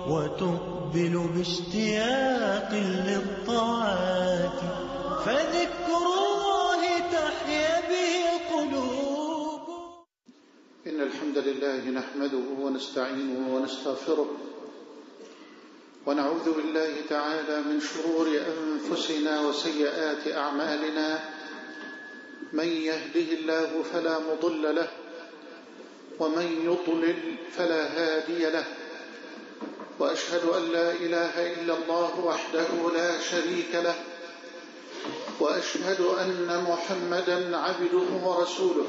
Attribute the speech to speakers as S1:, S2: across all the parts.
S1: وتقبل باشتياق للطاعات، فذكر الله تحيا به القلوب.
S2: إن الحمد لله نحمده ونستعينه ونستغفره، ونعوذ بالله تعالى من شرور أنفسنا وسيئات أعمالنا. من يهده الله فلا مضل له، ومن يضلل فلا هادي له، وأشهد أن لا إله إلا الله وحده لا شريك له، وأشهد أن محمدا عبده ورسوله.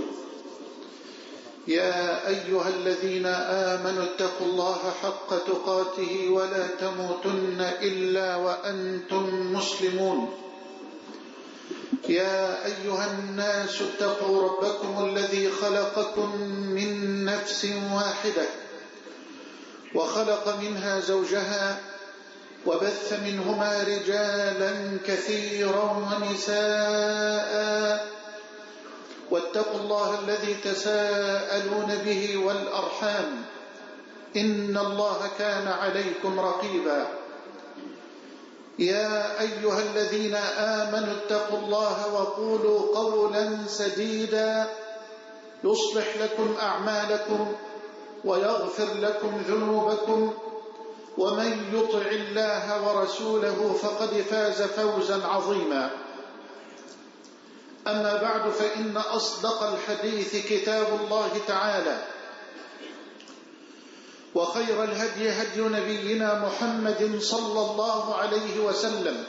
S2: يا أيها الذين آمنوا اتقوا الله حق تقاته ولا تموتن إلا وأنتم مسلمون. يا أيها الناس اتقوا ربكم الذي خلقكم من نفس واحدة، وخلق منها زوجها، وبث منهما رجالا كثيرا ونساء، واتقوا الله الذي تساءلون به والأرحام، إن الله كان عليكم رقيبا. يا أيها الذين آمنوا اتقوا الله وقولوا قولا سديدا يصلح لكم أعمالكم ويغفر لكم ذنوبكم، ومن يطع الله ورسوله فقد فاز فوزا عظيما. أما بعد، فإن أصدق الحديث كتاب الله تعالى، وخير الهدي هدي نبينا محمد صلى الله عليه وسلم،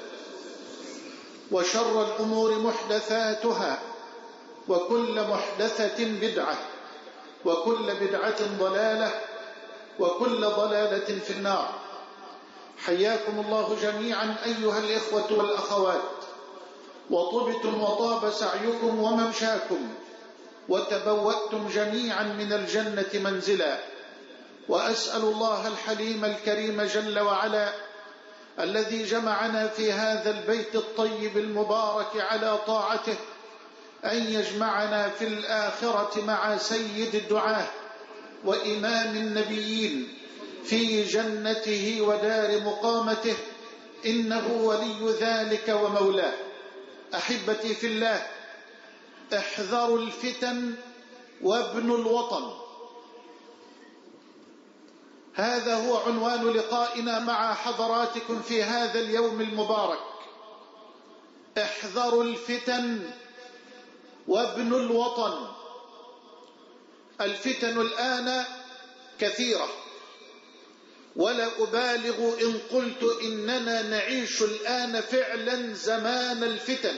S2: وشر الأمور محدثاتها، وكل محدثة بدعة، وكل بدعة ضلالة، وكل ضلالة في النار. حياكم الله جميعا أيها الإخوة والأخوات، وطبتم وطاب سعيكم وممشاكم، وتبوأتم جميعا من الجنة منزلا. وأسأل الله الحليم الكريم جل وعلا الذي جمعنا في هذا البيت الطيب المبارك على طاعته أن يجمعنا في الآخرة مع سيد الدعاة وإمام النبيين في جنته ودار مقامته، إنه ولي ذلك ومولاه. أحبتي في الله، احذروا الفتن وابنوا الوطن. هذا هو عنوان لقائنا مع حضراتكم في هذا اليوم المبارك. احذروا الفتن وابنوا الوطن. الفتن الآن كثيرة، ولا أبالغ إن قلت إننا نعيش الآن فعلا زمان الفتن.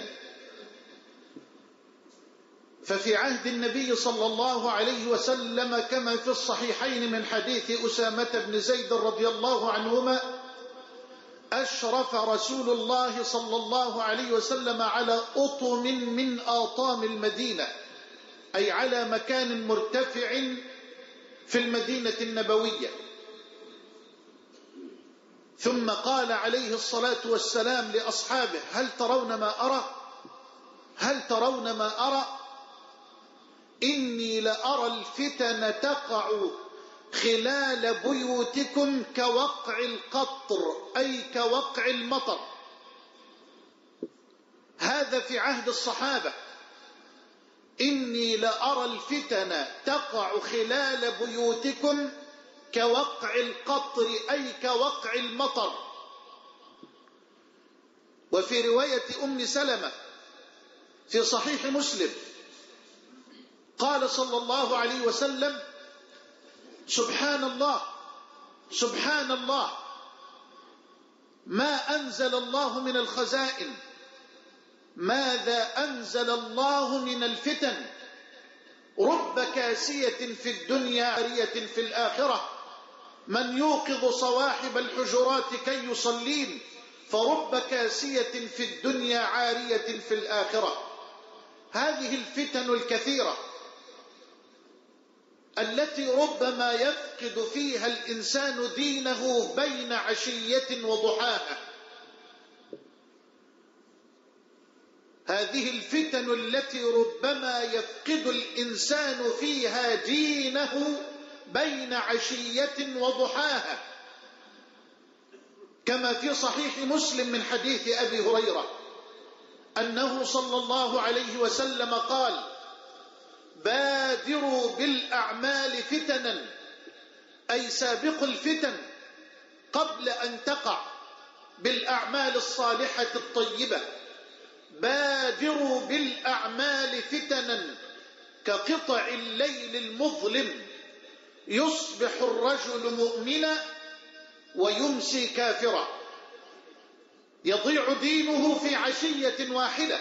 S2: ففي عهد النبي صلى الله عليه وسلم كما في الصحيحين من حديث أسامة بن زيد رضي الله عنهما، أشرف رسول الله صلى الله عليه وسلم على أطم من آطام المدينة، أي على مكان مرتفع في المدينة النبوية. ثم قال عليه الصلاة والسلام لأصحابه: هل ترون ما أرى؟ هل ترون ما أرى؟ إني لأرى الفتن تقع خلال بيوتكم كوقع القطر، أي كوقع المطر. هذا في عهد الصحابة. إني لأرى الفتن تقع خلال بيوتكم كوقع القطر، أي كوقع المطر. وفي رواية أم سلمة في صحيح مسلم قال صلى الله عليه وسلم: سبحان الله سبحان الله، ما أنزل الله من الخزائن، ماذا أنزل الله من الفتن؟ رب كاسية في الدنيا عارية في الآخرة، من يوقظ صواحب الحجرات كي يصلين، فرب كاسية في الدنيا عارية في الآخرة. هذه الفتن الكثيرة التي ربما يفقد فيها الإنسان دينه بين عشية وضحاها. هذه الفتن التي ربما يفقد الإنسان فيها دينه بين عشية وضحاها. كما في صحيح مسلم من حديث أبي هريرة أنه صلى الله عليه وسلم قال: بادروا بالأعمال فتنا، أي سابقوا الفتن قبل أن تقع بالأعمال الصالحة الطيبة. بادروا بالأعمال فتنا كقطع الليل المظلم، يصبح الرجل مؤمنا ويمسي كافرا، يضيع دينه في عشية واحدة،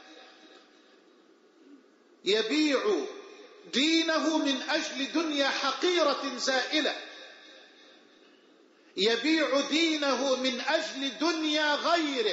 S2: يبيع دينه من أجل دنيا حقيرة زائلة، يبيع دينه من أجل دنيا غيره،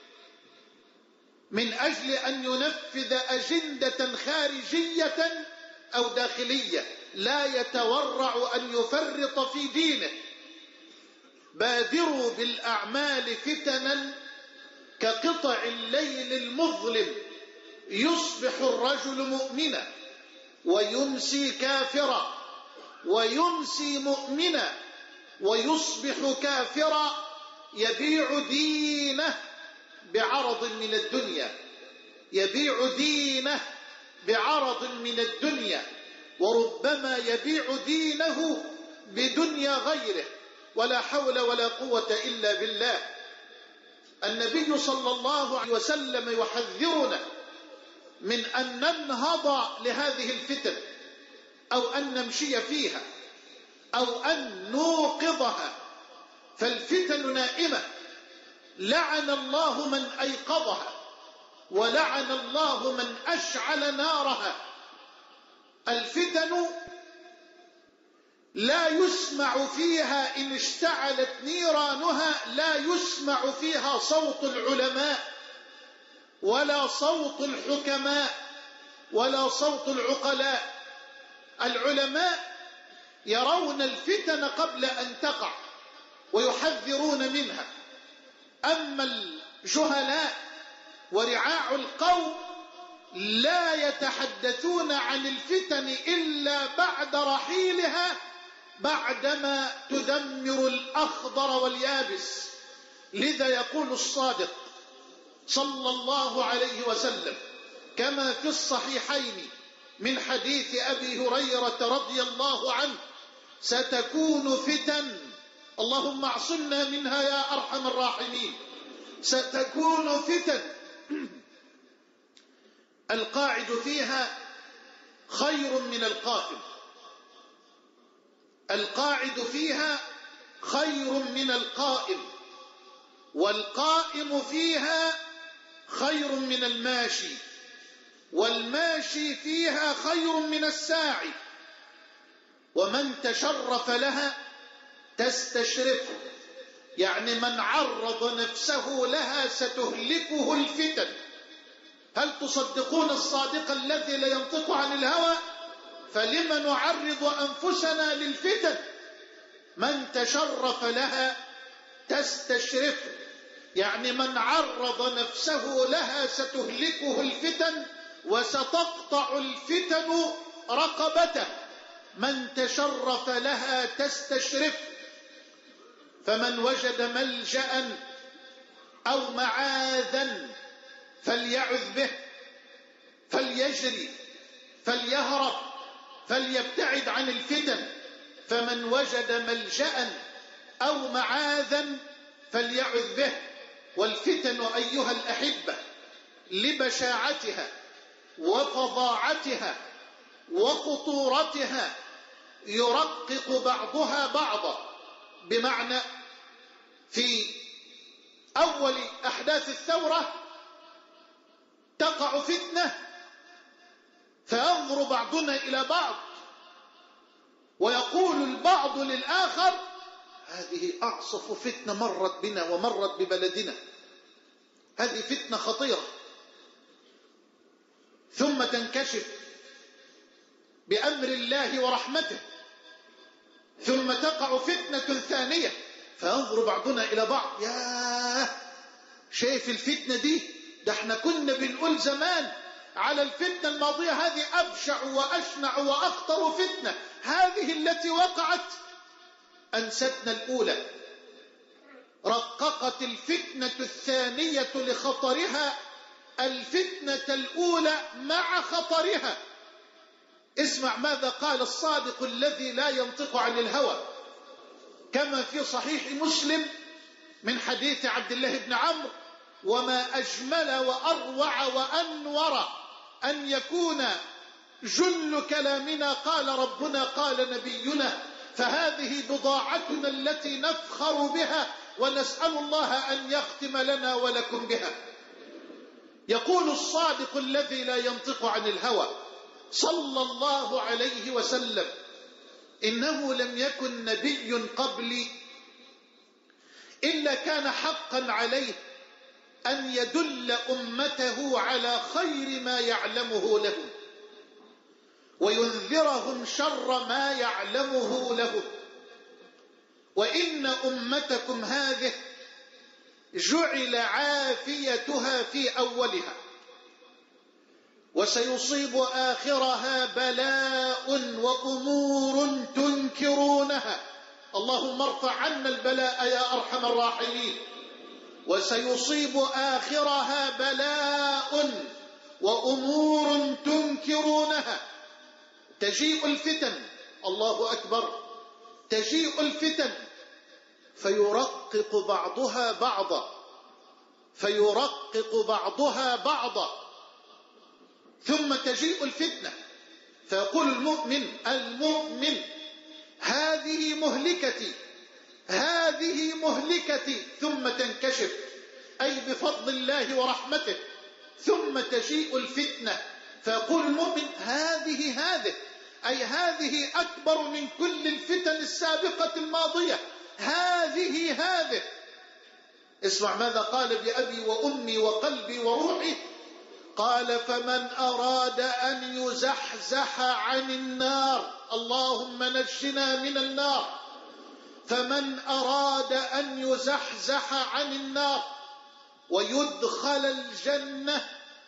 S2: من أجل أن ينفذ أجندة خارجية أو داخلية، لا يتورع أن يفرط في دينه. بادروا بالأعمال فتنا كقطع الليل المظلم، يصبح الرجل مؤمنا ويمسي كافرا، ويمسي مؤمنا ويصبح كافرا، يبيع دينه بعرض من الدنيا، يبيع دينه بعرض من الدنيا، وربما يبيع دينه بدنيا غيره، ولا حول ولا قوة إلا بالله. النبي صلى الله عليه وسلم يحذرنا من أن ننهض لهذه الفتن، أو أن نمشي فيها، أو أن نوقظها، فالفتن نائمة، لعن الله من أيقظها، ولعن الله من أشعل نارها. الفتن لا يسمع فيها إن اشتعلت نيرانها، لا يسمع فيها صوت العلماء ولا صوت الحكماء ولا صوت العقلاء. العلماء يرون الفتن قبل أن تقع ويحذرون منها، أما الجهلاء ورعاع القوم لا يتحدثون عن الفتن إلا بعد رحيلها، بعدما تدمر الأخضر واليابس. لذا يقول الصادق صلى الله عليه وسلم كما في الصحيحين من حديث أبي هريرة رضي الله عنه: ستكون فتن، اللهم اعصمنا منها يا أرحم الراحمين، ستكون فتن القاعد فيها خير من القائم، القاعد فيها خير من القائم، والقائم فيها خير من الماشي، والماشي فيها خير من الساعي، ومن تشرف لها تستشرفه، يعني من عرض نفسه لها ستهلكه الفتن. هل تصدقون الصادق الذي لا ينطق عن الهوى؟ فلم نعرض أنفسنا للفتن؟ من تشرف لها تستشرفه، يعني من عرض نفسه لها ستهلكه الفتن وستقطع الفتن رقبته. من تشرف لها تستشرفه. فمن وجد ملجأ أو معاذا فليعذ به، فليجري، فليهرب، فليبتعد عن الفتن. فمن وجد ملجأ أو معاذا فليعذ به. والفتن أيها الأحبة لبشاعتها وفظاعتها وخطورتها يرقق بعضها بعضا، بمعنى في أول أحداث الثورة تقع فتنة فينظر بعضنا إلى بعض ويقول البعض للآخر: هذه أعصف فتنة مرت بنا ومرت ببلدنا، هذه فتنة خطيرة. ثم تنكشف بأمر الله ورحمته، ثم تقع فتنة ثانية فينظر بعضنا إلى بعض: ياه، شايف الفتنة دي؟ ده احنا كنا بنقول زمان على الفتنة الماضية هذه أبشع وأشنع وأخطر فتنة، هذه التي وقعت أنستنا الأولى. رققت الفتنة الثانية لخطرها الفتنة الأولى مع خطرها. اسمع ماذا قال الصادق الذي لا ينطق عن الهوى كما في صحيح مسلم من حديث عبد الله بن عمرو: وما أجمل وأروع وأنور أن يكون جل كلامنا قال ربنا قال نبينا، فهذه بضاعتنا التي نفخر بها ونسأل الله أن يختم لنا ولكم بها. يقول الصادق الذي لا ينطق عن الهوى صلى الله عليه وسلم: إنه لم يكن نبي قبلي إلا كان حقا عليه أن يدل أمته على خير ما يعلمه لهم وينذرهم شر ما يعلمه لهم، وإن أمتكم هذه جعل عافيتها في أولها وسيصيب آخرها بلاء وأمور تنكرونها. اللهم ارفع عنا البلاء يا أرحم الراحمين. وسيصيب آخرها بلاء وأمور تنكرونها. تجيء الفتن، الله أكبر، تجيء الفتن فيرقق بعضها بعضا، ثم تجيء الفتنة فيقول المؤمن هذه مهلكتي، ثم تنكشف أي بفضل الله ورحمته. ثم تجيء الفتنة فيقول المؤمن هذه أي هذه أكبر من كل الفتن السابقة الماضية، هذه. اسمع ماذا قال بأبي وأمي وقلبي وروحي، قال: فمن أراد أن يزحزح عن النار، اللهم نجنا من النار، فمن أراد أن يزحزح عن النار ويدخل الجنة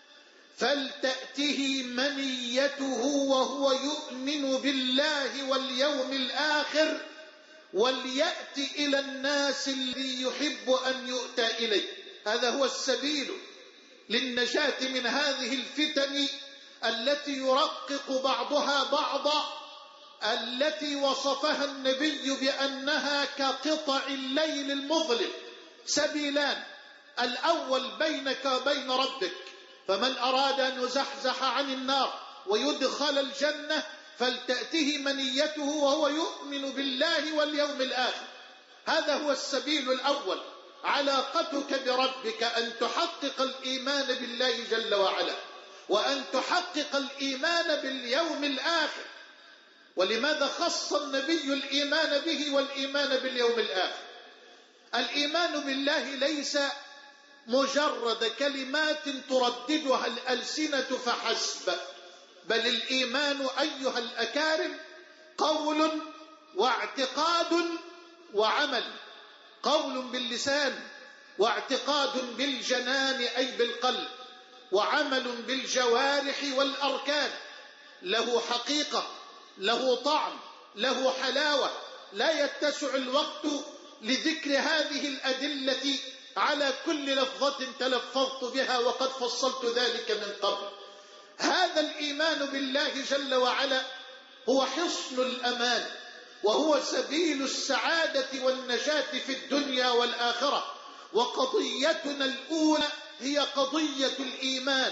S2: فلتأته منيته وهو يؤمن بالله واليوم الآخر وليأت إلى الناس الذي يحب أن يؤتى إليه. هذا هو السبيل للنجاة من هذه الفتن التي يرقق بعضها بعضا، التي وصفها النبي بأنها كقطع الليل المظلم. سبيلان: الأول بينك وبين ربك، فمن أراد أن يزحزح عن النار ويدخل الجنة فلتأته منيته وهو يؤمن بالله واليوم الآخر. هذا هو السبيل الأول. علاقتك بربك أن تحقق الإيمان بالله جل وعلا وأن تحقق الإيمان باليوم الآخر. ولماذا خص النبي الإيمان به والإيمان باليوم الآخر؟ الإيمان بالله ليس مجرد كلمات ترددها الألسنة فحسب، بل الإيمان أيها الأكارم قول واعتقاد وعمل. قول باللسان، واعتقاد بالجنان أي بالقلب، وعمل بالجوارح والأركان. له حقيقة، له طعم، له حلاوة. لا يتسع الوقت لذكر هذه الأدلة على كل لفظة تلفظت بها وقد فصلت ذلك من قبل. هذا الإيمان بالله جل وعلا هو حصن الأمان، وهو سبيل السعادة والنجاة في الدنيا والآخرة. وقضيتنا الأولى هي قضية الإيمان،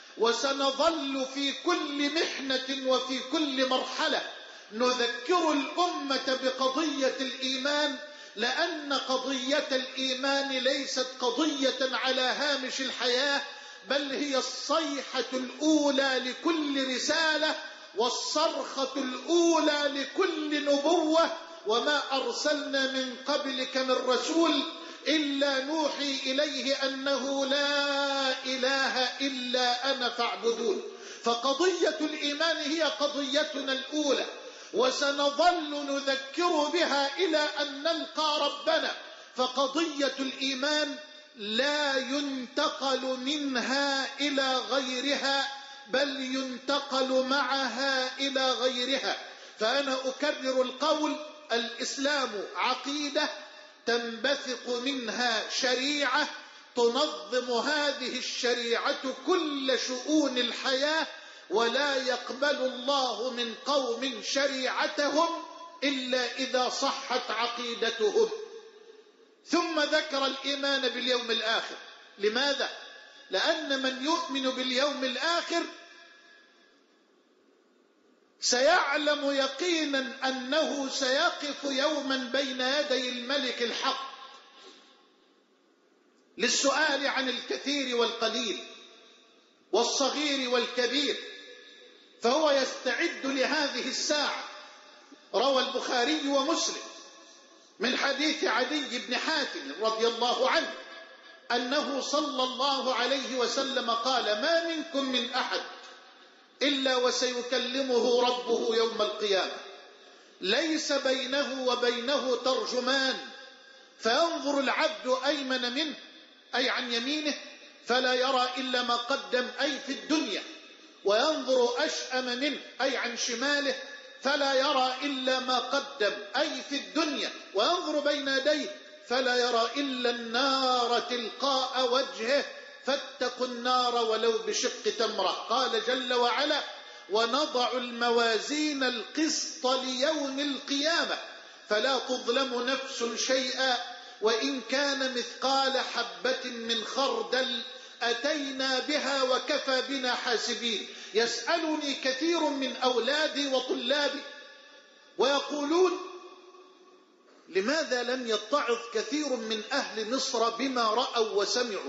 S2: وسنظل في كل محنة وفي كل مرحلة نذكر الأمة بقضية الإيمان، لأن قضية الإيمان ليست قضية على هامش الحياة، بل هي الصيحة الأولى لكل رسالة والصرخة الأولى لكل نبوة. وما أرسلنا من قبلك من رسول إلا نوحي إليه أنه لا إله إلا أنا فاعبدون. فقضية الإيمان هي قضيتنا الأولى، وسنظل نذكر بها إلى أن نلقى ربنا. فقضية الإيمان لا ينتقل منها إلى غيرها، بل ينتقل معها إلى غيرها. فأنا أكرر القول: الإسلام عقيدة، تنبثق منها شريعة تنظم هذه الشريعة كل شؤون الحياة، ولا يقبل الله من قوم شريعتهم إلا إذا صحت عقيدتهم. ثم ذكر الإيمان باليوم الآخر. لماذا؟ لأن من يؤمن باليوم الآخر سيعلم يقينا أنه سيقف يوما بين يدي الملك الحق للسؤال عن الكثير والقليل والصغير والكبير، فهو يستعد لهذه الساعة. روى البخاري ومسلم من حديث عدي بن حاتم رضي الله عنه أنه صلى الله عليه وسلم قال: ما منكم من أحد إلا وسيكلمه ربه يوم القيامة، ليس بينه وبينه ترجمان، فينظر العبد أيمن منه أي عن يمينه فلا يرى إلا ما قدم أي في الدنيا، وينظر أشأم منه أي عن شماله فلا يرى إلا ما قدم أي في الدنيا، وينظر بين يديه فلا يرى إلا النار تلقاء وجهه، فاتقوا النار ولو بشق تمرة. قال جل وعلا: ونضع الموازين القسط ليوم القيامة فلا تظلم نفس شيئا وإن كان مثقال حبة من خردل أتينا بها وكفى بنا حاسبين. يسألني كثير من أولادي وطلابي ويقولون: لماذا لم يتعظ كثير من أهل مصر بما رأوا وسمعوا؟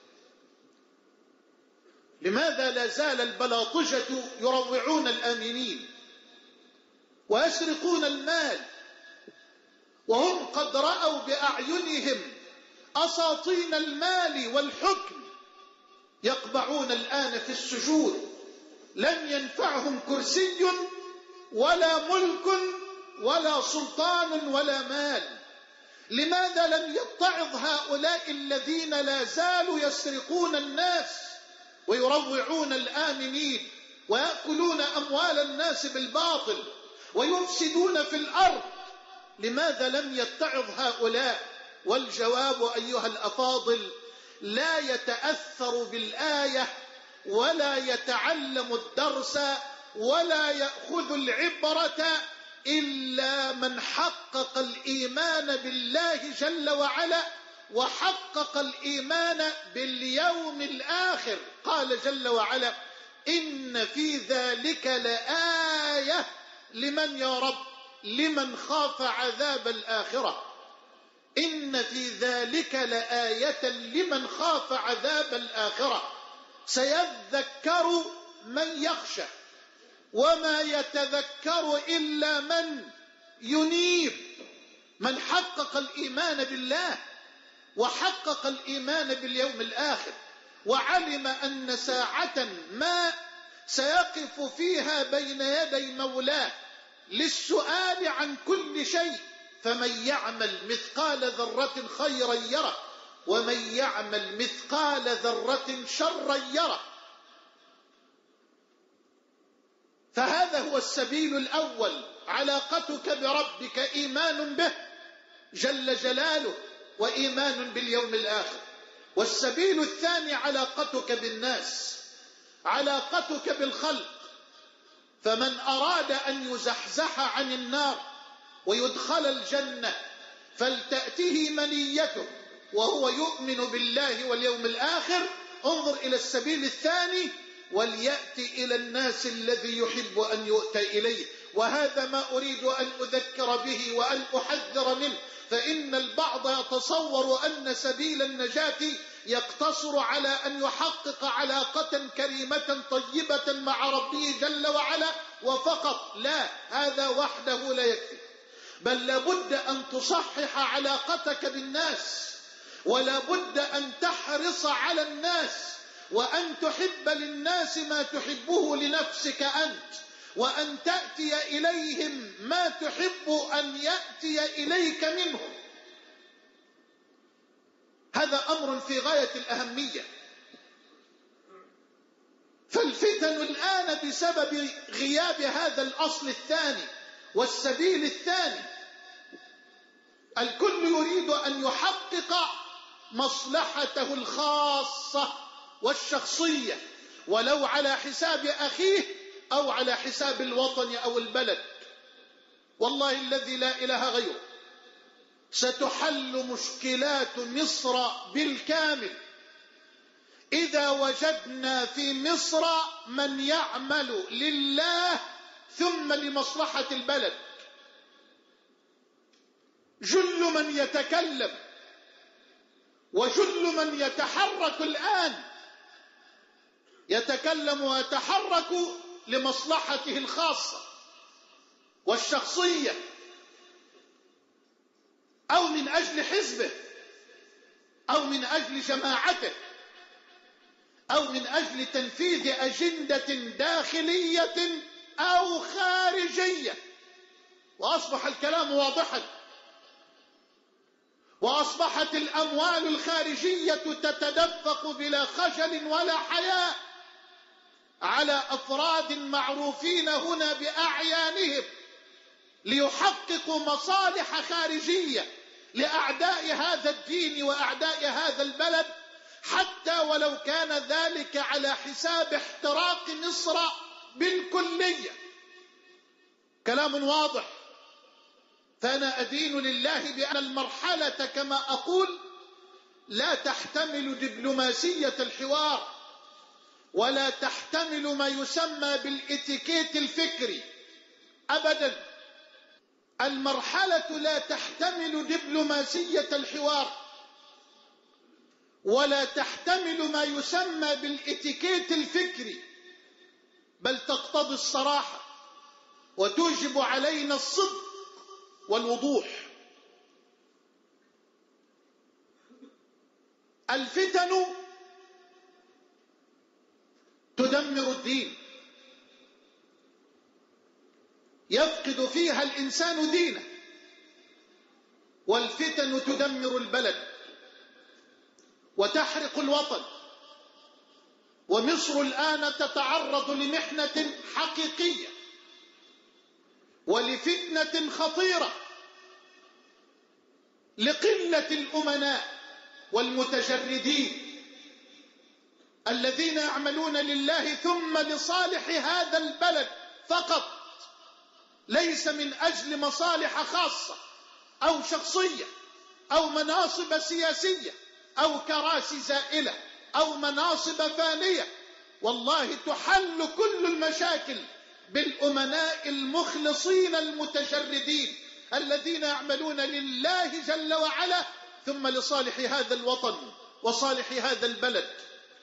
S2: لماذا لا زال البلاطجة يروعون الآمنين ويسرقون المال وهم قد رأوا بأعينهم أساطين المال والحكم يقبعون الآن في السجود؟ لم ينفعهم كرسي ولا ملك ولا سلطان ولا مال. لماذا لم يتعظ هؤلاء الذين لا زالوا يسرقون الناس ويروعون الآمنين ويأكلون أموال الناس بالباطل ويفسدون في الأرض؟ لماذا لم يتعظ هؤلاء؟ والجواب أيها الأفاضل: لا يتأثر بالآية ولا يتعلم الدرس ولا يأخذ العبرة إلا من حقق الإيمان بالله جل وعلا وحقق الإيمان باليوم الآخر. قال جل وعلا: إن في ذلك لآية لمن يا رب لمن خاف عذاب الآخرة. إن في ذلك لآية لمن خاف عذاب الآخرة. سيذكر من يخشى وما يتذكر إلا من ينيب، من حقق الإيمان بالله وحقق الإيمان باليوم الآخر وعلم أن ساعة ما سيقف فيها بين يدي مولاه للسؤال عن كل شيء، فمن يعمل مثقال ذرة خيرا يره ومن يعمل مثقال ذرة شرا يره. فهذا هو السبيل الأول، علاقتك بربك إيمان به جل جلاله وإيمان باليوم الآخر. والسبيل الثاني علاقتك بالناس، علاقتك بالخلق. فمن أراد أن يزحزح عن النار ويدخل الجنة فلتأته منيته وهو يؤمن بالله واليوم الآخر. انظر إلى السبيل الثاني: وليأتي إلى الناس الذي يحب أن يؤتى إليه. وهذا ما أريد أن أذكر به وأن أحذر منه، فإن البعض يتصور أن سبيل النجاة يقتصر على أن يحقق علاقة كريمة طيبة مع ربه جل وعلا وفقط. لا، هذا وحده لا يكفي، بل لابد أن تصحح علاقتك بالناس، ولا بد أن تحرص على الناس، وأن تحب للناس ما تحبه لنفسك أنت، وأن تأتي إليهم ما تحب أن يأتي إليك منهم. هذا أمر في غاية الأهمية. فالفتن الآن بسبب غياب هذا الأصل الثاني والسبيل الثاني. الكل يريد أن يحقق مصلحته الخاصة والشخصية، ولو على حساب أخيه أو على حساب الوطن أو البلد. والله الذي لا إله غيره ستحل مشكلات مصر بالكامل إذا وجدنا في مصر من يعمل لله ثم لمصلحة البلد. جل من يتكلم وجل من يتحرك الآن يتكلم ويتحرك لمصلحته الخاصة والشخصية، أو من أجل حزبه، أو من أجل جماعته، أو من أجل تنفيذ أجندة داخلية أو خارجية. وأصبح الكلام واضحا، وأصبحت الأموال الخارجية تتدفق بلا خجل ولا حياء على أفراد معروفين هنا بأعيانهم ليحققوا مصالح خارجية لأعداء هذا الدين وأعداء هذا البلد، حتى ولو كان ذلك على حساب احتراق مصر بالكلية. كلام واضح. فأنا أدين لله بأن المرحلة كما أقول لا تحتمل دبلوماسية الحوار، ولا تحتمل ما يسمى بالإتيكيت الفكري أبدا. المرحلة لا تحتمل دبلوماسية الحوار، ولا تحتمل ما يسمى بالإتيكيت الفكري، بل تقتضي الصراحة وتوجب علينا الصدق والوضوح. الفتن تدمر الدين، يفقد فيها الإنسان دينه، والفتن تدمر البلد وتحرق الوطن. ومصر الآن تتعرض لمحنة حقيقية ولفتنة خطيرة لقلة الأمناء والمتجردين الذين يعملون لله ثم لصالح هذا البلد فقط، ليس من أجل مصالح خاصة أو شخصية أو مناصب سياسية أو كراسي زائلة أو مناصب فانية. والله تحل كل المشاكل بالأمناء المخلصين المتجردين الذين يعملون لله جل وعلا ثم لصالح هذا الوطن وصالح هذا البلد.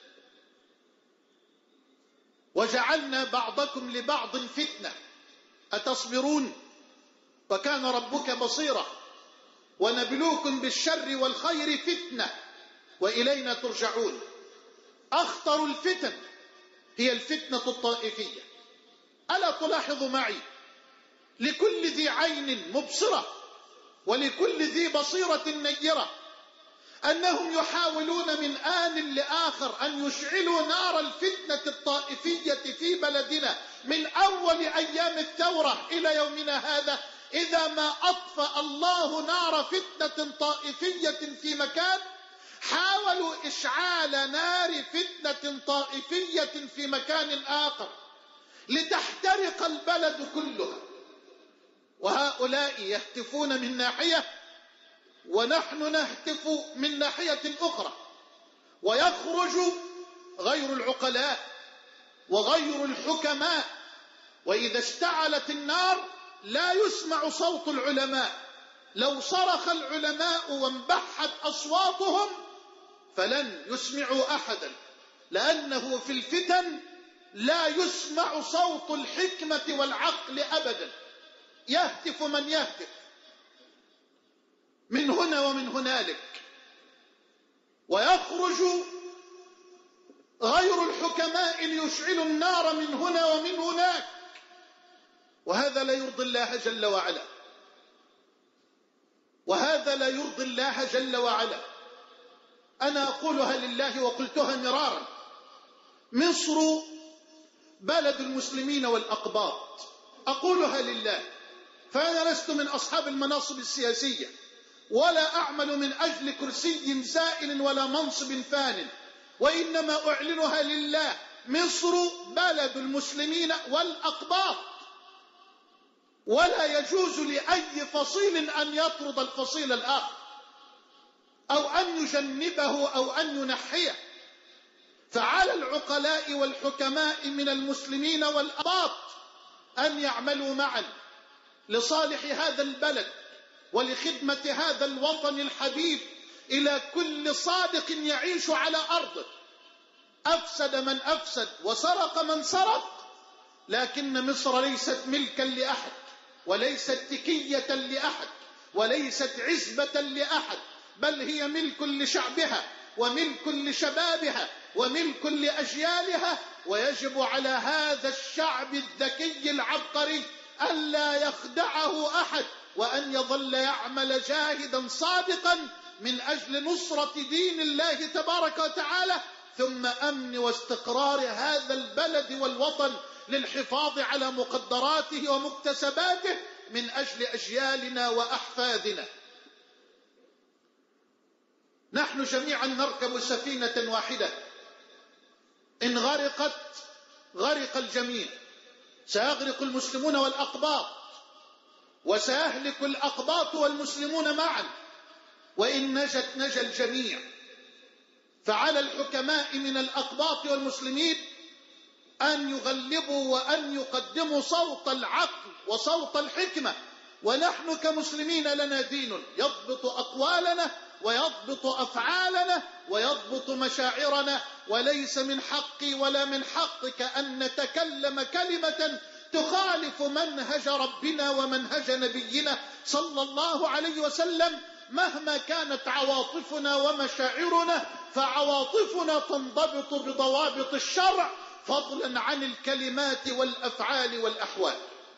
S2: وجعلنا بعضكم لبعض فتنة أتصبرون وكان ربك بصيرا ونبلوكم بالشر والخير فتنة وإلينا ترجعون. أخطر الفتن هي الفتنة الطائفية. ألا تلاحظ معي لكل ذي عين مبصرة ولكل ذي بصيرة نيرة أنهم يحاولون من آن لآخر أن يشعلوا نار الفتنة الطائفية في بلدنا من أول أيام الثورة إلى يومنا هذا. إذا ما أطفأ الله نار فتنة طائفية في مكان حاولوا إشعال نار فتنة طائفية في مكان آخر لتحترق البلد كلها. وهؤلاء يهتفون من ناحية ونحن نهتف من ناحية أخرى، ويخرج غير العقلاء وغير الحكماء. وإذا اشتعلت النار لا يسمع صوت العلماء. لو صرخ العلماء وانبحت أصواتهم فلن يسمعوا أحدا، لأنه في الفتن لا يسمع صوت الحكمة والعقل أبدا. يهتف من يهتف من هنا ومن هنالك، ويخرج غير الحكماء ليشعلوا النار من هنا ومن هناك، وهذا لا يرضي الله جل وعلا، وهذا لا يرضي الله جل وعلا. أنا أقولها لله وقلتها مرارا: مصر بلد المسلمين والأقباط. أقولها لله، فأنا لست من أصحاب المناصب السياسية ولا أعمل من أجل كرسي زائل ولا منصب فان، وإنما أعلنها لله. مصر بلد المسلمين والأقباط، ولا يجوز لأي فصيل أن يطرد الفصيل الآخر أو أن يجنبه أو أن ينحيه. فعلى العقلاء والحكماء من المسلمين والأقباط أن يعملوا معا لصالح هذا البلد ولخدمة هذا الوطن الحبيب إلى كل صادق يعيش على أرضه. أفسد من أفسد وسرق من سرق، لكن مصر ليست ملكا لأحد، وليست تكية لأحد، وليست عزبة لأحد، بل هي ملك لشعبها وملك لشبابها وملك لأجيالها. ويجب على هذا الشعب الذكي العبقري ألا يخدعه أحد، وأن يظل يعمل جاهدا صادقا من أجل نصرة دين الله تبارك وتعالى، ثم أمن واستقرار هذا البلد والوطن للحفاظ على مقدراته ومكتسباته من أجل أجيالنا وأحفادنا. نحن جميعا نركب سفينة واحدة، إن غرقت غرق الجميع، سيغرق المسلمون والأقباط، وسيهلك الأقباط والمسلمون معا، وإن نجت نجا الجميع. فعلى الحكماء من الأقباط والمسلمين أن يغلبوا وأن يقدموا صوت العقل وصوت الحكمة. ونحن كمسلمين لنا دين يضبط أقوالنا ويضبط أفعالنا ويضبط مشاعرنا، وليس من حقي ولا من حقك أن نتكلم كلمة تخالف منهج ربنا ومنهج نبينا صلى الله عليه وسلم. مهما كانت عواطفنا ومشاعرنا فعواطفنا تنضبط بضوابط الشرع، فضلا عن الكلمات والأفعال والأحوال.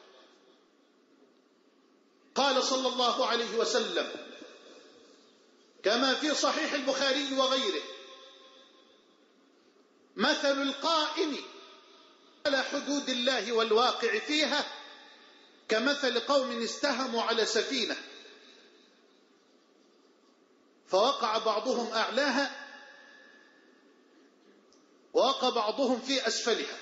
S2: قال صلى الله عليه وسلم كما في صحيح البخاري وغيره: مثل القائم على حدود الله والواقع فيها كمثل قوم استهموا على سفينة فوقع بعضهم أعلاها ووقع بعضهم في أسفلها،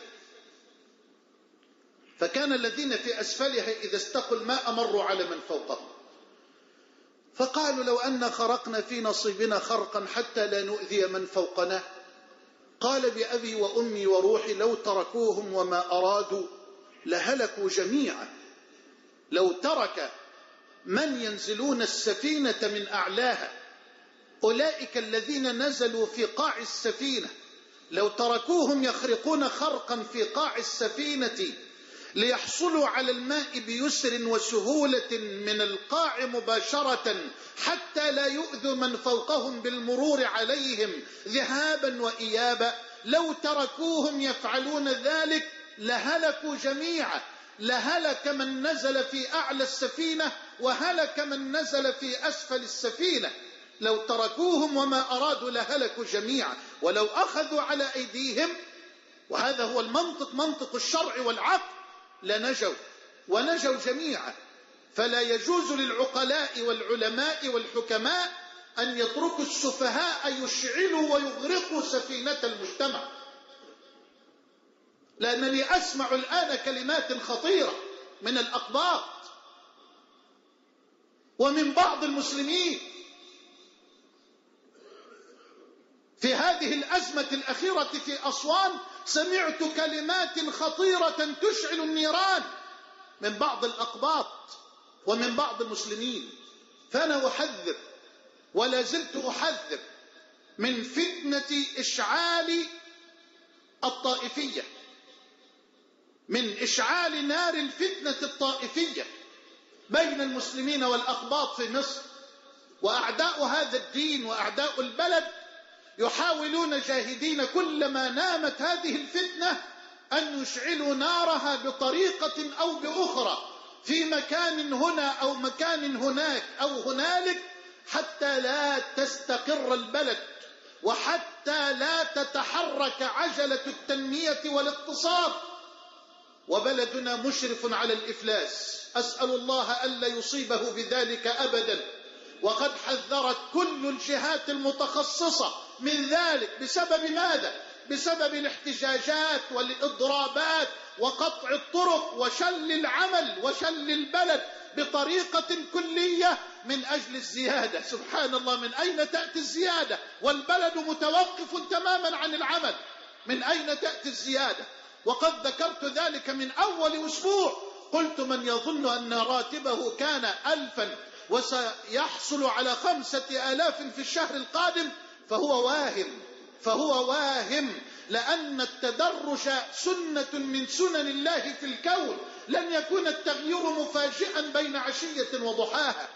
S2: فكان الذين في أسفلها إذا استقوا الماء مروا على من فوقهم، فقالوا لو أن خرقنا في نصيبنا خرقا حتى لا نؤذي من فوقنا. قال بأبي وأمي وروحي لو تركوهم وما أرادوا لهلكوا جميعا. لو ترك من ينزلون السفينة من أعلاها، أولئك الذين نزلوا في قاع السفينة، لو تركوهم يخرقون خرقا في قاع السفينة ليحصلوا على الماء بيسر وسهولة من القاع مباشرة حتى لا يؤذوا من فوقهم بالمرور عليهم ذهابا وإيابا، لو تركوهم يفعلون ذلك لهلكوا جميعا. لهلك من نزل في أعلى السفينة وهلك من نزل في أسفل السفينة. لو تركوهم وما أرادوا لهلكوا جميعا، ولو أخذوا على أيديهم، وهذا هو المنطق، منطق الشرع والعقل، لنجوا ونجوا جميعا. فلا يجوز للعقلاء والعلماء والحكماء أن يتركوا السفهاء يشعلوا ويغرقوا سفينة المجتمع. لأنني أسمع الآن كلمات خطيرة من الأقباط ومن بعض المسلمين في هذه الأزمة الأخيرة في أسوان. سمعت كلمات خطيرة تشعل النيران من بعض الأقباط ومن بعض المسلمين. فأنا أحذر ولا زلت أحذر من فتنة إشعال الطائفية، من إشعال نار الفتنة الطائفية بين المسلمين والأقباط في مصر. وأعداء هذا الدين وأعداء البلد يحاولون جاهدين كلما نامت هذه الفتنة أن يشعلوا نارها بطريقة أو بأخرى في مكان هنا أو مكان هناك أو هنالك، حتى لا تستقر البلد وحتى لا تتحرك عجلة التنمية والاقتصاد، وبلدنا مشرف على الإفلاس. أسأل الله ألا يصيبه بذلك أبدا، وقد حذرت كل الجهات المتخصصة من ذلك. بسبب ماذا؟ بسبب الاحتجاجات والإضرابات وقطع الطرق وشل العمل وشل البلد بطريقة كلية من أجل الزيادة. سبحان الله، من أين تأتي الزيادة والبلد متوقف تماما عن العمل؟ من أين تأتي الزيادة؟ وقد ذكرت ذلك من أول أسبوع، قلت من يظن أن راتبه كان 1000 وسيحصل على 5000 في الشهر القادم فهو واهم، لأن التدرج سنة من سنن الله في الكون، لن يكون التغيير مفاجئا بين عشية وضحاها.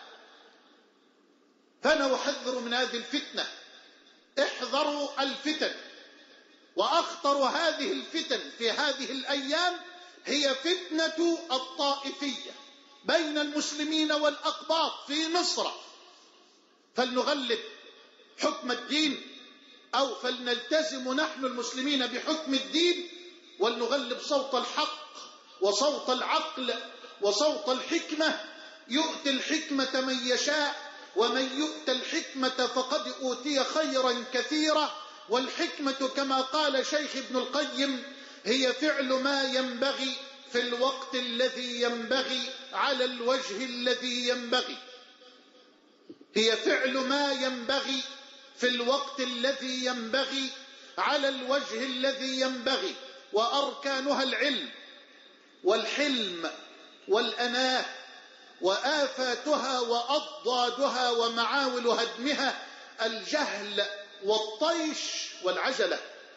S2: فأنا أحذر من هذه الفتنة، احذروا الفتن. وأخطر هذه الفتن في هذه الأيام هي فتنة الطائفية بين المسلمين والأقباط في مصر. فلنغلب حكم الدين، أو فلنلتزم نحن المسلمين بحكم الدين، ولنغلب صوت الحق وصوت العقل وصوت الحكمة. يؤتي الحكمة من يشاء، ومن يؤت الحكمة فقد أوتي خيرا كثيرا. والحكمة كما قال شيخ ابن القيم هي فعل ما ينبغي في الوقت الذي ينبغي على الوجه الذي ينبغي. هي فعل ما ينبغي في الوقت الذي ينبغي على الوجه الذي ينبغي. وأركانها العلم والحلم والأناة، وآفاتها وأضدادها ومعاول هدمها الجهل والطيش والعجلة.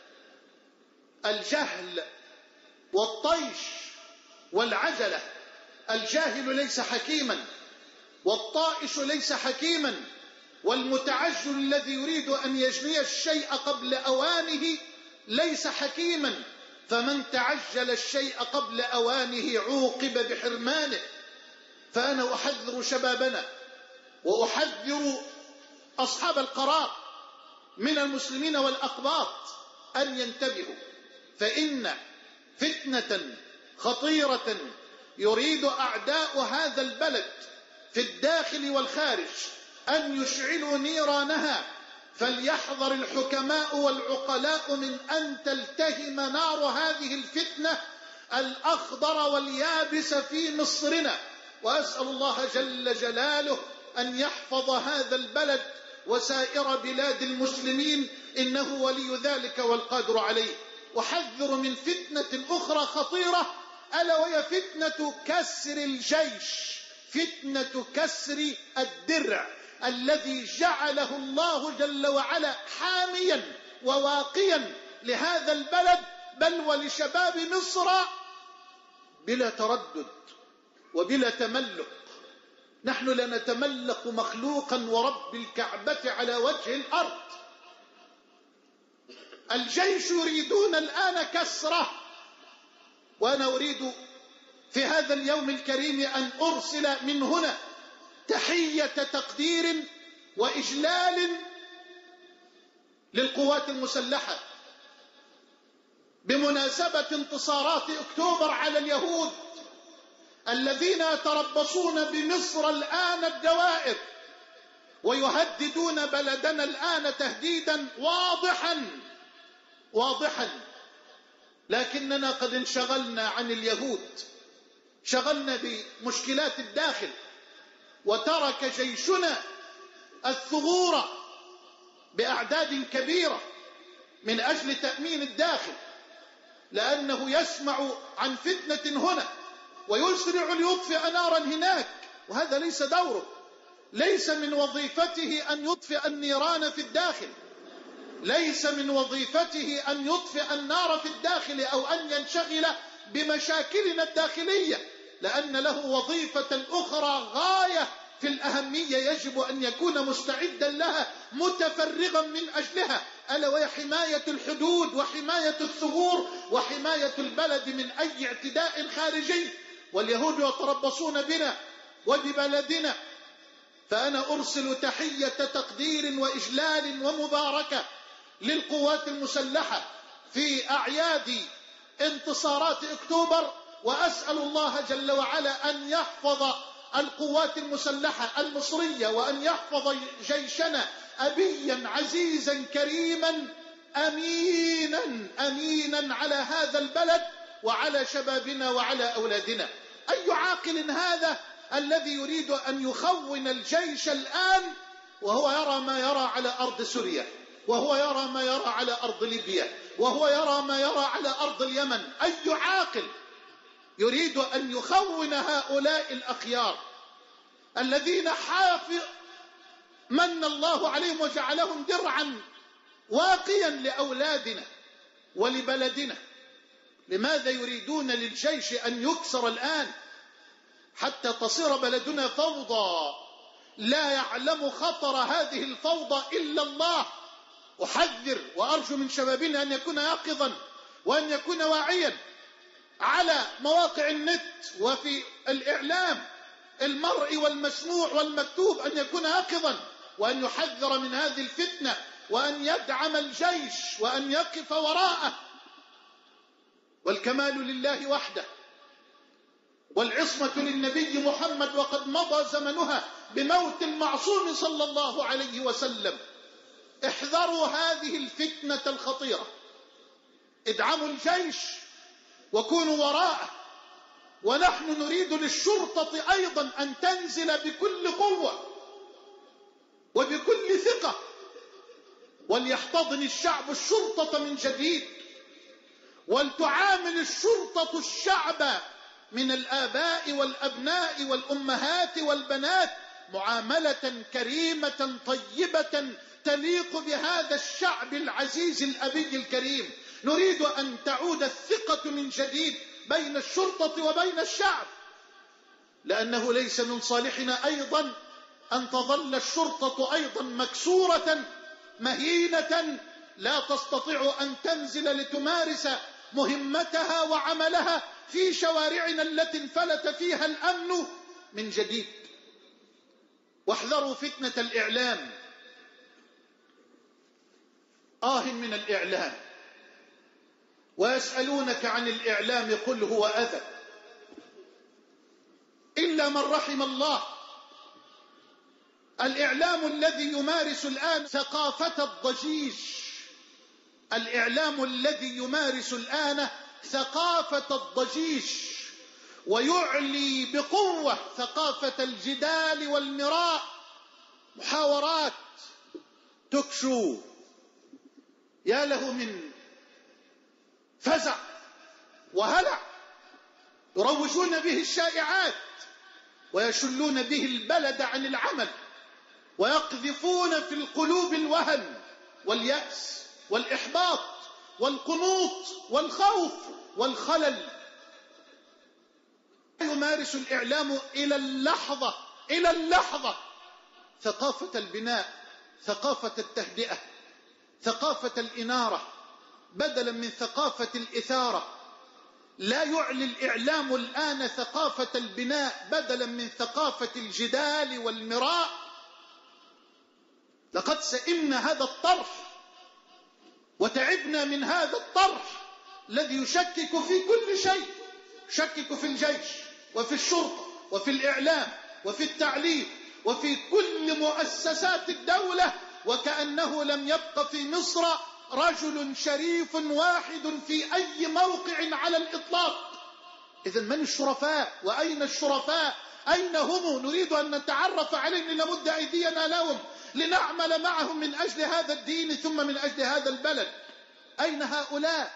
S2: الجهل والطيش والعجلة. الجاهل ليس حكيما، والطائش ليس حكيما، والمتعجل الذي يريد أن يجني الشيء قبل أوانه ليس حكيما. فمن تعجل الشيء قبل أوانه عوقب بحرمانه. فأنا أحذر شبابنا وأحذر أصحاب القرار من المسلمين والأقباط أن ينتبهوا، فإن فتنة خطيرة يريد أعداء هذا البلد في الداخل والخارج أن يشعلوا نيرانها. فليحذر الحكماء والعقلاء من أن تلتهم نار هذه الفتنة الأخضر واليابس في مصرنا. وأسأل الله جل جلاله أن يحفظ هذا البلد وسائر بلاد المسلمين، إنه ولي ذلك والقادر عليه. وحذر من فتنة أخرى خطيرة، ألا وهي فتنة كسر الجيش، فتنة كسر الدرع الذي جعله الله جل وعلا حاميا وواقيا لهذا البلد بل ولشباب مصر بلا تردد وبلا تملق. نحن لا نتملق مخلوقا ورب الكعبة على وجه الأرض. الجيش يريدون الآن كسره. وأنا أريد في هذا اليوم الكريم أن أرسل من هنا تحية تقدير وإجلال للقوات المسلحة بمناسبة انتصارات أكتوبر على اليهود الذين يتربصون بمصر الآن الدوائر ويهددون بلدنا الآن تهديدا واضحا. لكننا قد انشغلنا عن اليهود، شغلنا بمشكلات الداخل، وترك جيشنا الثغور بأعداد كبيرة من أجل تأمين الداخل، لأنه يسمع عن فتنة هنا ويسرع ليطفئ نارا هناك، وهذا ليس دوره. ليس من وظيفته أن يطفئ النيران في الداخل، ليس من وظيفته أن يطفئ النار في الداخل أو أن ينشغل بمشاكلنا الداخلية، لأن له وظيفة أخرى غاية في الأهمية يجب أن يكون مستعدا لها متفرغا من أجلها، ألا وهي حماية الحدود وحماية الثغور وحماية البلد من أي اعتداء خارجي. واليهود يتربصون بنا وببلدنا. فأنا أرسل تحية تقدير وإجلال ومباركة للقوات المسلحة في أعياد انتصارات أكتوبر، وأسأل الله جل وعلا أن يحفظ القوات المسلحة المصرية، وأن يحفظ جيشنا أبيا عزيزا كريما أمينا على هذا البلد وعلى شبابنا وعلى أولادنا. أي عاقل هذا الذي يريد أن يخون الجيش الآن وهو يرى ما يرى على أرض سوريا، وهو يرى ما يرى على أرض ليبيا، وهو يرى ما يرى على أرض اليمن؟ أي عاقل يريد أن يخون هؤلاء الأخيار الذين من الله عليهم وجعلهم درعا واقيا لأولادنا ولبلدنا؟ لماذا يريدون للجيش أن يكسر الآن حتى تصير بلدنا فوضى؟ لا يعلم خطر هذه الفوضى إلا الله. أحذر وأرجو من شبابنا أن يكون يقظا وأن يكون واعيا على مواقع النت وفي الإعلام المرئي والمسموع والمكتوب، أن يكون يقظا وأن يحذر من هذه الفتنة وأن يدعم الجيش وأن يقف وراءه. والكمال لله وحده، والعصمة للنبي محمد، وقد مضى زمنها بموت المعصوم صلى الله عليه وسلم. احذروا هذه الفتنة الخطيرة، ادعموا الجيش وكونوا وراءه. ونحن نريد للشرطة أيضا أن تنزل بكل قوة وبكل ثقة، وليحتضن الشعب الشرطة من جديد، ولتعامل الشرطة الشعب من الآباء والأبناء والأمهات والبنات معاملة كريمة طيبة تليق بهذا الشعب العزيز الأبي الكريم. نريد أن تعود الثقة من جديد بين الشرطة وبين الشعب، لأنه ليس من صالحنا أيضا أن تظل الشرطة أيضا مكسورة مهينة لا تستطيع أن تنزل لتمارس مهمتها وعملها في شوارعنا التي انفلت فيها الأمن من جديد. واحذروا فتنة الإعلام. من الإعلام، ويسألونك عن الإعلام قل هو أذى إلا من رحم الله. الإعلام الذي يمارس الآن ثقافة الضجيج، الإعلام الذي يمارس الآن ثقافة الضجيج ويعلي بقوة ثقافة الجدال والمراء، محاورات، تكشو، يا له من فزع وهلع، يروجون به الشائعات ويشلون به البلد عن العمل، ويقذفون في القلوب الوهن واليأس والإحباط والقنوط والخوف والخلل. يمارس الإعلام إلى اللحظة ثقافة البناء، ثقافة التهدئة، ثقافة الإنارة، بدلا من ثقافة الإثارة. لا يعلي الإعلام الآن ثقافة البناء بدلا من ثقافة الجدال والمراء. لقد سئمنا هذا الطرح وتعبنا من هذا الطرح الذي يشكك في كل شيء، يشكك في الجيش وفي الشرطة وفي الإعلام وفي التعليم وفي كل مؤسسات الدولة، وكأنه لم يبق في مصر رجل شريف واحد في أي موقع على الإطلاق. إذن من الشرفاء وأين الشرفاء؟ أين هم؟ نريد أن نتعرف عليهم لنمد أيدينا لهم لنعمل معهم من أجل هذا الدين ثم من أجل هذا البلد. أين هؤلاء؟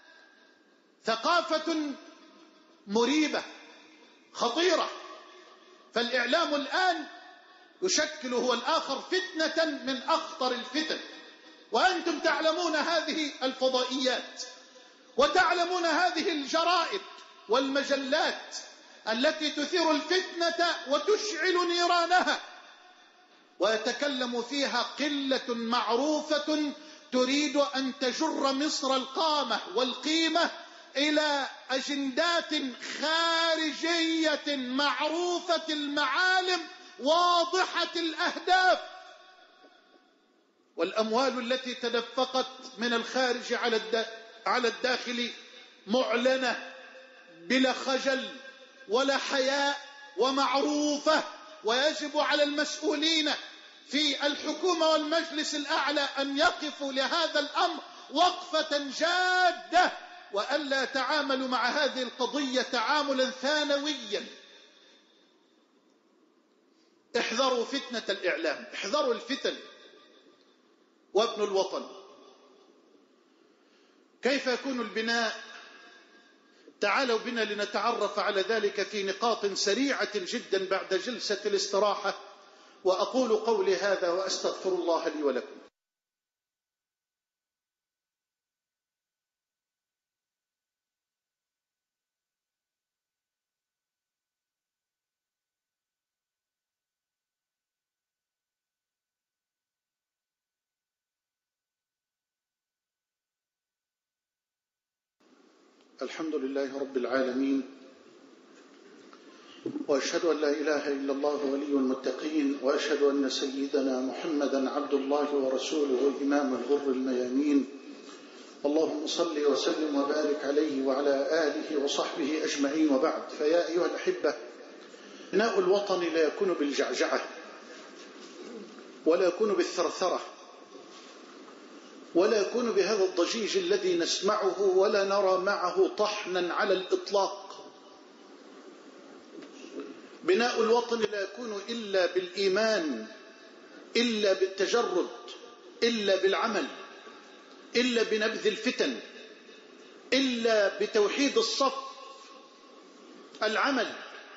S2: ثقافة مريبة خطيرة. فالإعلام الآن يشكل هو الآخر فتنة من أخطر الفتن، وأنتم تعلمون هذه الفضائيات وتعلمون هذه الجرائد والمجلات التي تثير الفتنة وتشعل نيرانها، ويتكلم فيها قلة معروفة تريد أن تجر مصر القامة والقيمة إلى أجندات خارجية معروفة المعالم واضحة الأهداف. والأموال التي تدفقت من الخارج على الداخل معلنة بلا خجل ولا حياء ومعروفة، ويجب على المسؤولين في الحكومة والمجلس الأعلى أن يقفوا لهذا الأمر وقفة جادة، وألا يتعاملوا مع هذه القضية تعاملا ثانويا. احذروا فتنة الإعلام، احذروا الفتن. وابن الوطن كيف يكون البناء؟ تعالوا بنا لنتعرف على ذلك في نقاط سريعة جدا بعد جلسة الاستراحة. وأقول قولي هذا وأستغفر الله لي ولكم. الحمد لله رب العالمين، وأشهد أن لا إله إلا الله ولي المتقين، وأشهد أن سيدنا محمدا عبد الله ورسوله إمام الغر الميامين. اللهم صل وسلم وبارك عليه وعلى آله وصحبه أجمعين، وبعد. فيا أيها الأحبة، بناء الوطن لا يكون بالجعجعة، ولا يكون بالثرثرة، ولا يكون بهذا الضجيج الذي نسمعه ولا نرى معه طحنا على الإطلاق. بناء الوطن لا يكون إلا بالإيمان، إلا بالتجرد، إلا بالعمل، إلا بنبذ الفتن، إلا بتوحيد الصف. العمل.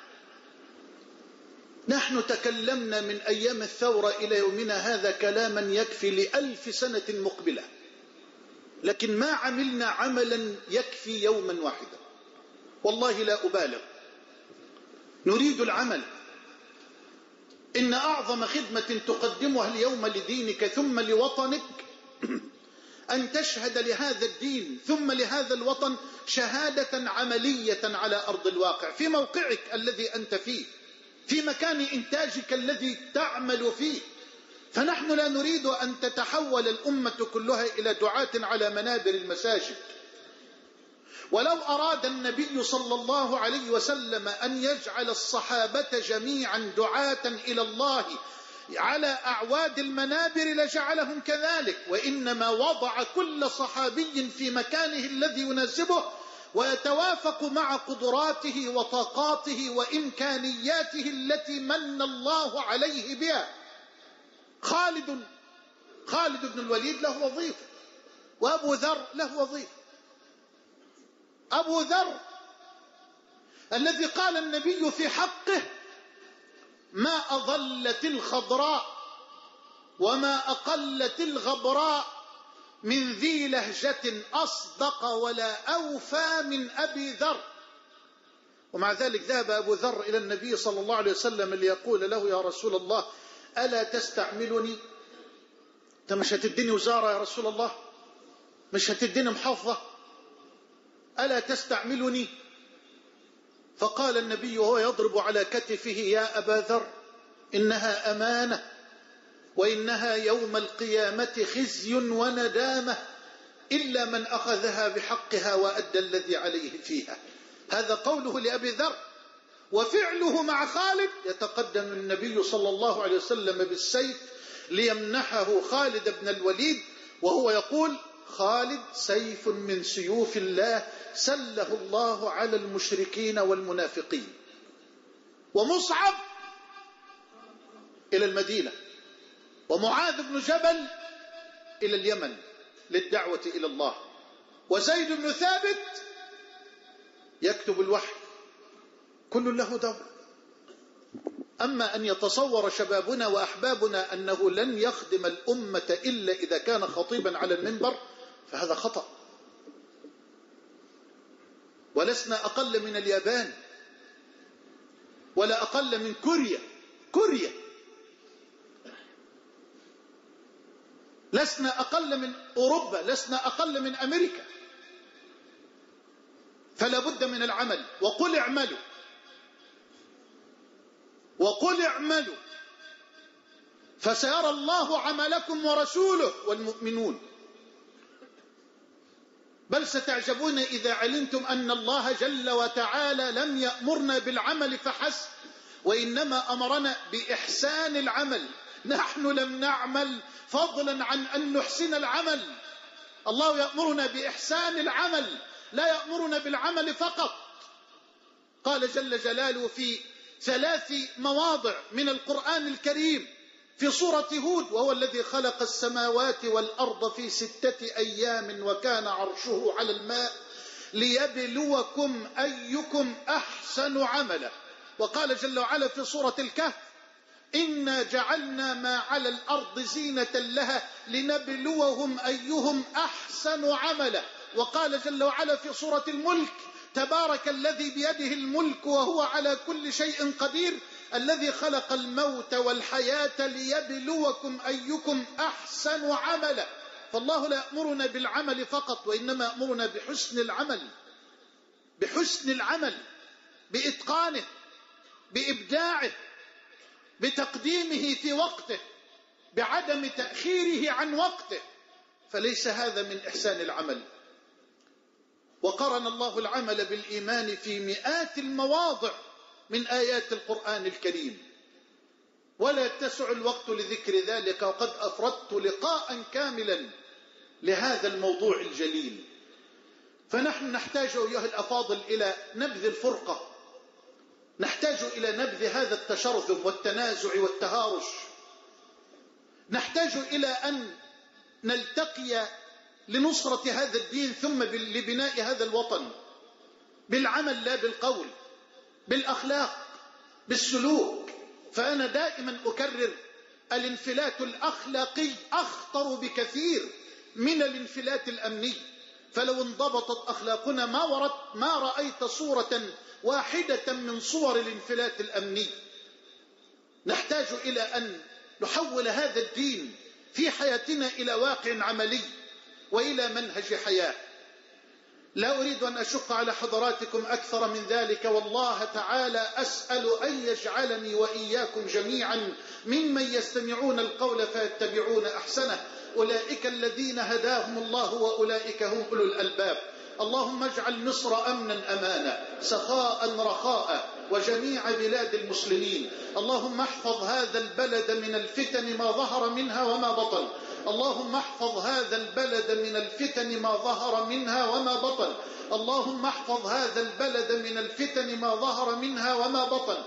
S2: نحن تكلمنا من أيام الثورة إلى يومنا هذا كلاما يكفي ل1000 سنة مقبلة، لكن ما عملنا عملا يكفي يوما واحدا. والله لا أبالغ، نريد العمل. إن أعظم خدمة تقدمها اليوم لدينك ثم لوطنك أن تشهد لهذا الدين ثم لهذا الوطن شهادة عملية على أرض الواقع، في موقعك الذي أنت فيه، في مكان إنتاجك الذي تعمل فيه. فنحن لا نريد أن تتحول الأمة كلها إلى دعاة على منابر المساجد. ولو أراد النبي صلى الله عليه وسلم أن يجعل الصحابة جميعا دعاة إلى الله على أعواد المنابر لجعلهم كذلك، وإنما وضع كل صحابي في مكانه الذي يناسبه ويتوافق مع قدراته وطاقاته وإمكانياته التي من الله عليه بها. خالد بن الوليد له وظيفة، وأبو ذر له وظيفة. أبو ذر الذي قال النبي في حقه: ما أضلت الخضراء وما أقلت الغبراء من ذي لهجة أصدق ولا أوفى من أبي ذر. ومع ذلك ذهب أبو ذر إلى النبي صلى الله عليه وسلم ليقول له: يا رسول الله، ألا تستعملني؟ أنت مش هتديني وزارة يا رسول الله؟ مش هتديني محافظة؟ ألا تستعملني؟ فقال النبي وهو يضرب على كتفه: يا أبا ذر، إنها أمانة، وإنها يوم القيامة خزي وندامة، إلا من أخذها بحقها وأدى الذي عليه فيها. هذا قوله لأبي ذر. وفعله مع خالد: يتقدم النبي صلى الله عليه وسلم بالسيف ليمنحه خالد بن الوليد، وهو يقول: خالد سيف من سيوف الله سله الله على المشركين والمنافقين. ومصعب إلى المدينة، ومعاذ بن جبل إلى اليمن للدعوة إلى الله، وزيد بن ثابت يكتب الوحي. كل له دور. أما أن يتصور شبابنا وأحبابنا أنه لن يخدم الأمة إلا إذا كان خطيبا على المنبر، فهذا خطأ. ولسنا أقل من اليابان، ولا أقل من كوريا، لسنا أقل من أوروبا، لسنا أقل من أمريكا. فلا بد من العمل. وقل اعملوا فسيرى الله عملكم ورسوله والمؤمنون. بل ستعجبون إذا علمتم أن الله جل وتعالى لم يأمرنا بالعمل فحسب، وإنما أمرنا بإحسان العمل. نحن لم نعمل فضلا عن أن نحسن العمل. الله يأمرنا بإحسان العمل، لا يأمرنا بالعمل فقط. قال جل جلاله في 3 مواضع من القرآن الكريم في سورة هود: وهو الذي خلق السماوات والأرض في 6 أيام وكان عرشه على الماء ليبلوكم أيكم أحسن عملا. وقال جل وعلا في سورة الكهف: إنا جعلنا ما على الأرض زينة لها لنبلوهم أيهم أحسن عملا. وقال جل وعلا في سورة الملك: تبارك الذي بيده الملك وهو على كل شيء قدير الذي خلق الموت والحياة ليبلوكم أيكم أحسن عملا. فالله لا يأمرنا بالعمل فقط، وإنما يأمرنا بحسن العمل، بحسن العمل، بإتقانه، بإبداعه، بتقديمه في وقته، بعدم تأخيره عن وقته. فليس هذا من إحسان العمل. وقرن الله العمل بالإيمان في مئات المواضع من آيات القرآن الكريم، ولا يتسع الوقت لذكر ذلك، وقد أفردت لقاء كاملا لهذا الموضوع الجليل. فنحن نحتاج أيها الأفاضل إلى نبذ الفرقة، نحتاج إلى نبذ هذا التشرذم والتنازع والتهارش، نحتاج إلى أن نلتقي لنصرة هذا الدين ثم لبناء هذا الوطن بالعمل لا بالقول، بالأخلاق، بالسلوك. فأنا دائما أكرر: الانفلات الأخلاقي أخطر بكثير من الانفلات الأمني. فلو انضبطت أخلاقنا ما رأيت صورة واحدة من صور الانفلات الأمني. نحتاج إلى أن نحول هذا الدين في حياتنا إلى واقع عملي وإلى منهج حياة. لا أريد أن أشق على حضراتكم أكثر من ذلك، والله تعالى أسأل أن يجعلني وإياكم جميعا ممن يستمعون القول فيتبعون أحسنه. أولئك الذين هداهم الله وأولئك هم أولو الألباب. اللهم اجعل مصر أمنا أمانا، سخاء رخاء، وجميع بلاد المسلمين. اللهم احفظ هذا البلد من الفتن ما ظهر منها وما بطن. اللهم احفظ هذا البلد من الفتن ما ظهر منها وما بطن. اللهم احفظ هذا البلد من الفتن ما ظهر منها وما بطن.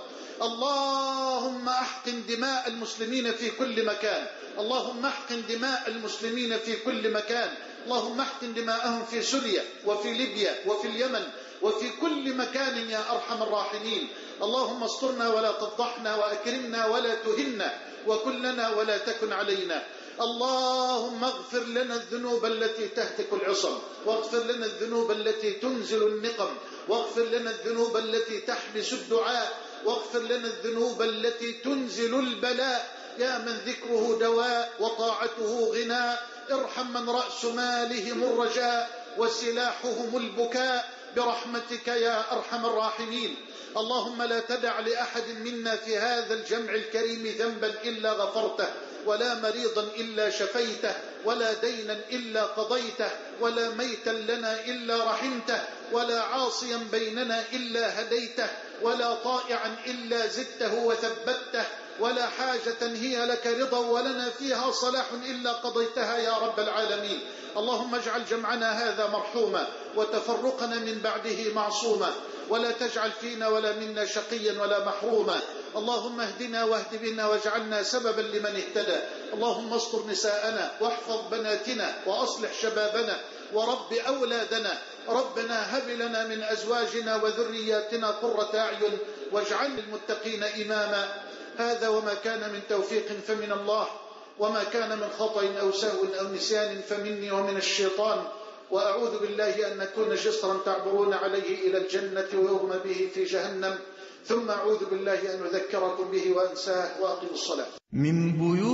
S2: اللهم احقن دماء المسلمين في كل مكان. اللهم احقن دماء المسلمين في كل مكان. اللهم احقن دماءهم في سوريا وفي ليبيا وفي اليمن وفي كل مكان يا أرحم الراحمين. اللهم استرنا ولا تفضحنا، وأكرمنا ولا تهنا، وكن لنا ولا تكن علينا. اللهم اغفر لنا الذنوب التي تهتك العصم، واغفر لنا الذنوب التي تنزل النقم، واغفر لنا الذنوب التي تحبس الدعاء، واغفر لنا الذنوب التي تنزل البلاء. يا من ذكره دواء وطاعته غناء، ارحم من رأس مالهم الرجاء وسلاحهم البكاء برحمتك يا أرحم الراحمين. اللهم لا تدع لأحد منا في هذا الجمع الكريم ذنبا إلا غفرته، ولا مريضا إلا شفيته، ولا دينا إلا قضيته، ولا ميتا لنا إلا رحمته، ولا عاصيا بيننا إلا هديته، ولا طائعا إلا زدته وثبته، ولا حاجة هي لك رضا ولنا فيها صلاح إلا قضيتها يا رب العالمين. اللهم اجعل جمعنا هذا مرحوما، وتفرقنا من بعده معصوما، ولا تجعل فينا ولا منا شقيا ولا محروما. اللهم اهدنا واهد بنا واجعلنا سببا لمن اهتدى. اللهم استر نساءنا واحفظ بناتنا وأصلح شبابنا ورب أولادنا. ربنا هب لنا من أزواجنا وذرياتنا قرة أعين واجعل للمتقين إماما. هذا وما كان من توفيق فمن الله، وما كان من خطأ أو سهو أو نسيان فمني ومن الشيطان. وأعوذ بالله أن نكون جسرا تعبرون عليه إلى الجنة ويرمى به في جهنم. ثم أعوذ بالله أن أذكركم به وأنساه. وأقم الصلاة.
S1: من بيوت